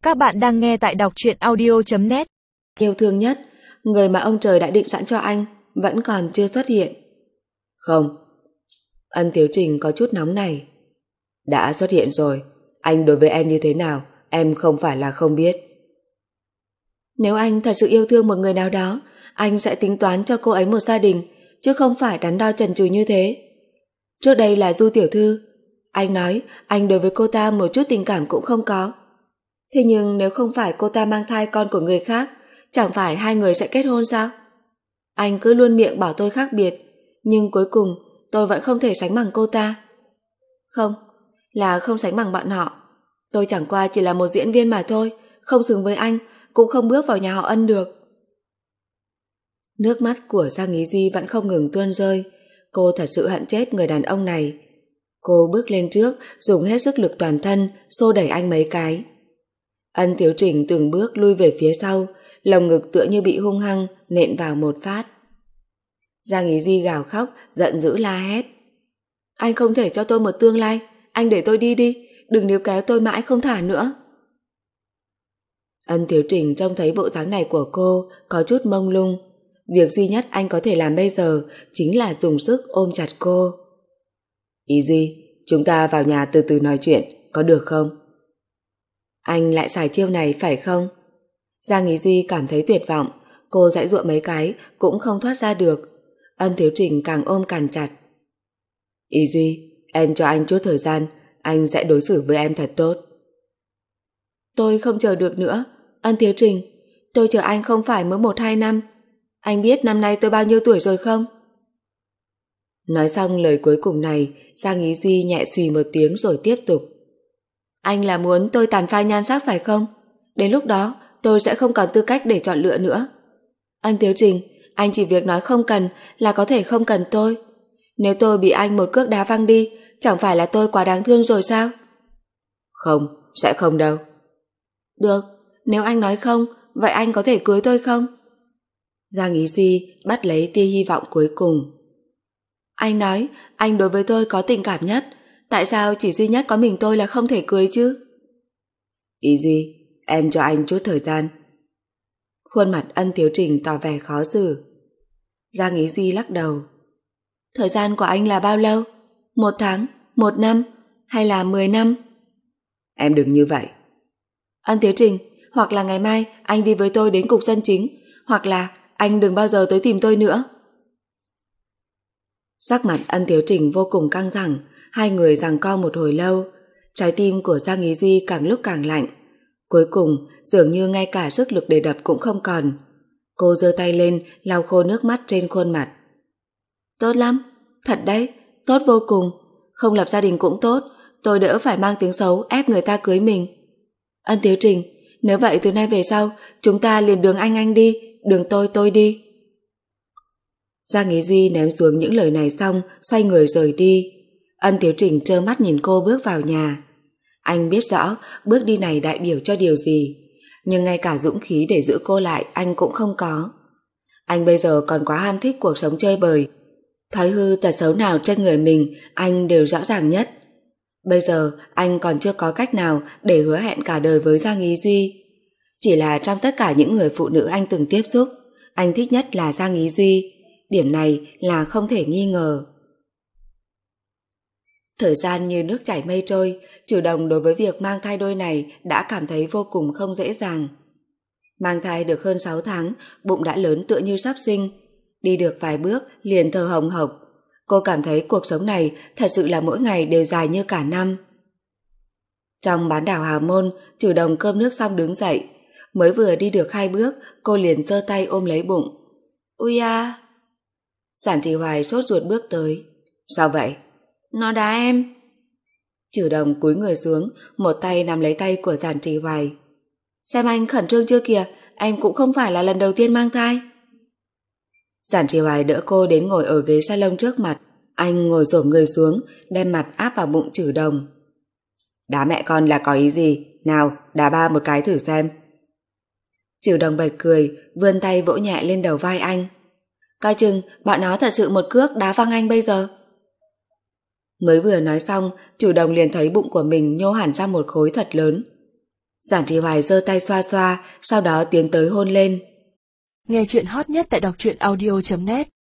Các bạn đang nghe tại đọc truyện audio.net. Yêu thương nhất, người mà ông trời đã định sẵn cho anh vẫn còn chưa xuất hiện. Không. Ân Tiếu Trình có chút nóng này. Đã xuất hiện rồi. Anh đối với em như thế nào, em không phải là không biết. Nếu anh thật sự yêu thương một người nào đó, anh sẽ tính toán cho cô ấy một gia đình, chứ không phải đắn đo chần chừ như thế. Trước đây là Du tiểu thư, anh nói anh đối với cô ta một chút tình cảm cũng không có. Thế nhưng nếu không phải cô ta mang thai con của người khác, chẳng phải hai người sẽ kết hôn sao? Anh cứ luôn miệng bảo tôi khác biệt, nhưng cuối cùng tôi vẫn không thể sánh bằng cô ta. Không, là không sánh bằng bọn họ. Tôi chẳng qua chỉ là một diễn viên mà thôi, không xứng với anh, cũng không bước vào nhà họ Ân được. Nước mắt của Giang Ý Duy vẫn không ngừng tuôn rơi. Cô thật sự hận chết người đàn ông này. Cô bước lên trước, dùng hết sức lực toàn thân, xô đẩy anh mấy cái. Ân Tiếu Trình từng bước lui về phía sau, lồng ngực tựa như bị hung hăng nện vào một phát. Giang Ý Duy gào khóc, giận dữ la hét. Anh không thể cho tôi một tương lai, anh để tôi đi đi, đừng níu kéo tôi mãi không thả nữa. Ân Tiếu Trình trông thấy bộ dáng này của cô có chút mông lung. Việc duy nhất anh có thể làm bây giờ chính là dùng sức ôm chặt cô. Ý Duy, chúng ta vào nhà từ từ nói chuyện, có được không? Anh lại xài chiêu này phải không? Giang Ý Duy cảm thấy tuyệt vọng, cô giãy giụa mấy cái cũng không thoát ra được. Ân Tiếu Trình càng ôm càng chặt. Ý Duy, em cho anh chút thời gian, anh sẽ đối xử với em thật tốt. Tôi không chờ được nữa. Ân Tiếu Trình, tôi chờ anh không phải mới 1-2 năm. Anh biết năm nay tôi bao nhiêu tuổi rồi không? Nói xong lời cuối cùng này, Giang Ý Duy nhẹ xùy một tiếng rồi tiếp tục. Anh là muốn tôi tàn phai nhan sắc phải không? Đến lúc đó tôi sẽ không còn tư cách để chọn lựa nữa. Ân Tiếu Trình, anh chỉ việc nói không cần là có thể không cần tôi. Nếu tôi bị anh một cước đá văng đi, chẳng phải là tôi quá đáng thương rồi sao? Không, sẽ không đâu. Được, nếu anh nói không, vậy anh có thể cưới tôi không? Giang Ý Duy bắt lấy tia hy vọng cuối cùng. Anh nói anh đối với tôi có tình cảm nhất, tại sao chỉ duy nhất có mình tôi là không thể cưới chứ? Ý Duy, em cho anh chút thời gian. Khuôn mặt Ân Tiếu Trình tỏ vẻ khó xử. Giang Ý Duy lắc đầu. Thời gian của anh là bao lâu? 1 tháng, 1 năm, hay là 10 năm? Em đừng như vậy. Ân Tiếu Trình, hoặc là ngày mai anh đi với tôi đến cục dân chính, hoặc là anh đừng bao giờ tới tìm tôi nữa. Sắc mặt Ân Tiếu Trình vô cùng căng thẳng, hai người giằng co một hồi lâu. Trái tim của Giang Ý Duy càng lúc càng lạnh. Cuối cùng dường như ngay cả sức lực để đập cũng không còn. Cô giơ tay lên lau khô nước mắt trên khuôn mặt. Tốt lắm, thật đấy, tốt vô cùng. Không lập gia đình cũng tốt, tôi đỡ phải mang tiếng xấu ép người ta cưới mình. Ân Tiếu Trình, nếu vậy từ nay về sau chúng ta liền đường anh đi, đường tôi đi. Giang Ý Duy ném xuống những lời này xong xoay người rời đi. Ân Tiếu Trình trơ mắt nhìn cô bước vào nhà. Anh biết rõ bước đi này đại biểu cho điều gì, nhưng ngay cả dũng khí để giữ cô lại anh cũng không có. Anh bây giờ còn quá ham thích cuộc sống chơi bời. Thói hư tật xấu nào trên người mình anh đều rõ ràng nhất. Bây giờ anh còn chưa có cách nào để hứa hẹn cả đời với Giang Ý Duy. Chỉ là trong tất cả những người phụ nữ anh từng tiếp xúc, anh thích nhất là Giang Ý Duy. Điểm này là không thể nghi ngờ. Thời gian như nước chảy mây trôi, Trừ Đồng đối với việc mang thai đôi này đã cảm thấy vô cùng không dễ dàng. Mang thai được hơn 6 tháng, bụng đã lớn tựa như sắp sinh. Đi được vài bước liền thở hồng hộc. Cô cảm thấy cuộc sống này thật sự là mỗi ngày đều dài như cả năm. Trong bán đảo Hào Môn, Trừ Đồng cơm nước xong đứng dậy. Mới vừa đi được 2 bước, cô liền giơ tay ôm lấy bụng. Ui à! Giản Trì Hoài sốt ruột bước tới. Sao vậy? Nó đá em. Trừ Đồng cúi người xuống, một tay nắm lấy tay của Giản Trì Hoài. Xem anh khẩn trương chưa kìa, em cũng không phải là lần đầu tiên mang thai. Giản Trì Hoài đỡ cô đến ngồi ở ghế salon trước mặt. Anh ngồi xổm người xuống, đem mặt áp vào bụng Trừ Đồng. Đá mẹ con là có ý gì? Nào, đá ba một cái thử xem. Trừ Đồng bật cười, vươn tay vỗ nhẹ lên đầu vai anh. Coi chừng bọn nó thật sự một cước đá văng anh bây giờ. Mới vừa nói xong, Trừ Đồng liền thấy bụng của mình nhô hẳn ra một khối thật lớn. Giản Trì Hoài giơ tay xoa xoa, sau đó tiến tới hôn lên. Nghe chuyện hot nhất tại đọc truyện audio.net